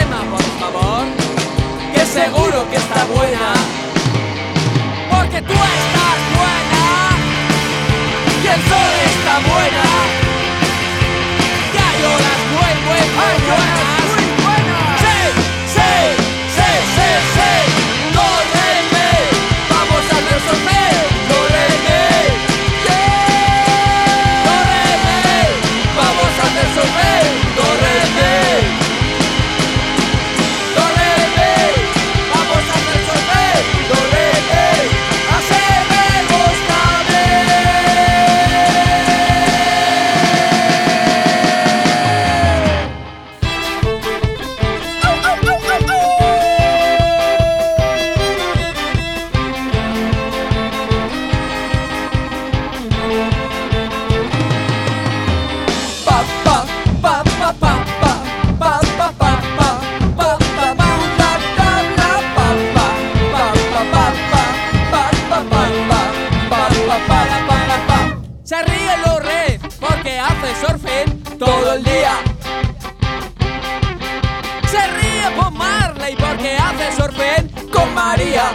calma, por favor, que seguro que está buena, porque tú estás buena y el sol está buena. Ya lloras muy buenas. Sí, sí, sí, sí, sí. Do, re, mi, vamos a hacer solfeo. Do, re, mi, yeah. Do, re, mi, vamos a hacer solfeo. Do, re, mi, do, re, mi, vamos a hacer solfeo. Do, re, mi, así me gusta a mí. Se ríe lo red porque hace surfing todo el día. Se ríe Bob Marley porque hace surfing con María.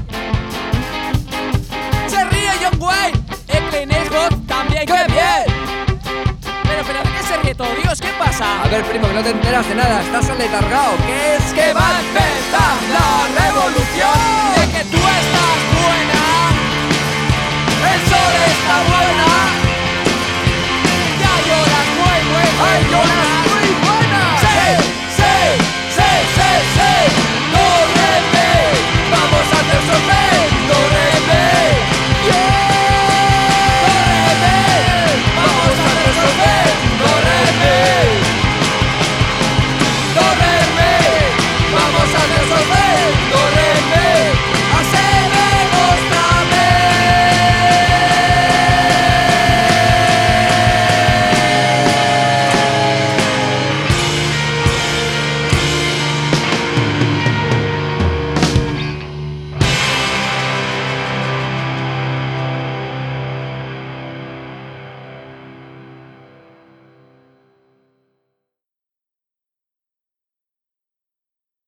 Se ríe John Wayne y Clint Eastwood también. ¡Qué bien! Pero ¿de qué se ríe todo? Dios, ¿qué pasa? A ver, primo, que no te enteras de nada, estás aletargado. ¿Qué es? Que va a empezar la revolución de que tú estás buena, el sol está buena, ya lloras muy, ay, lloras.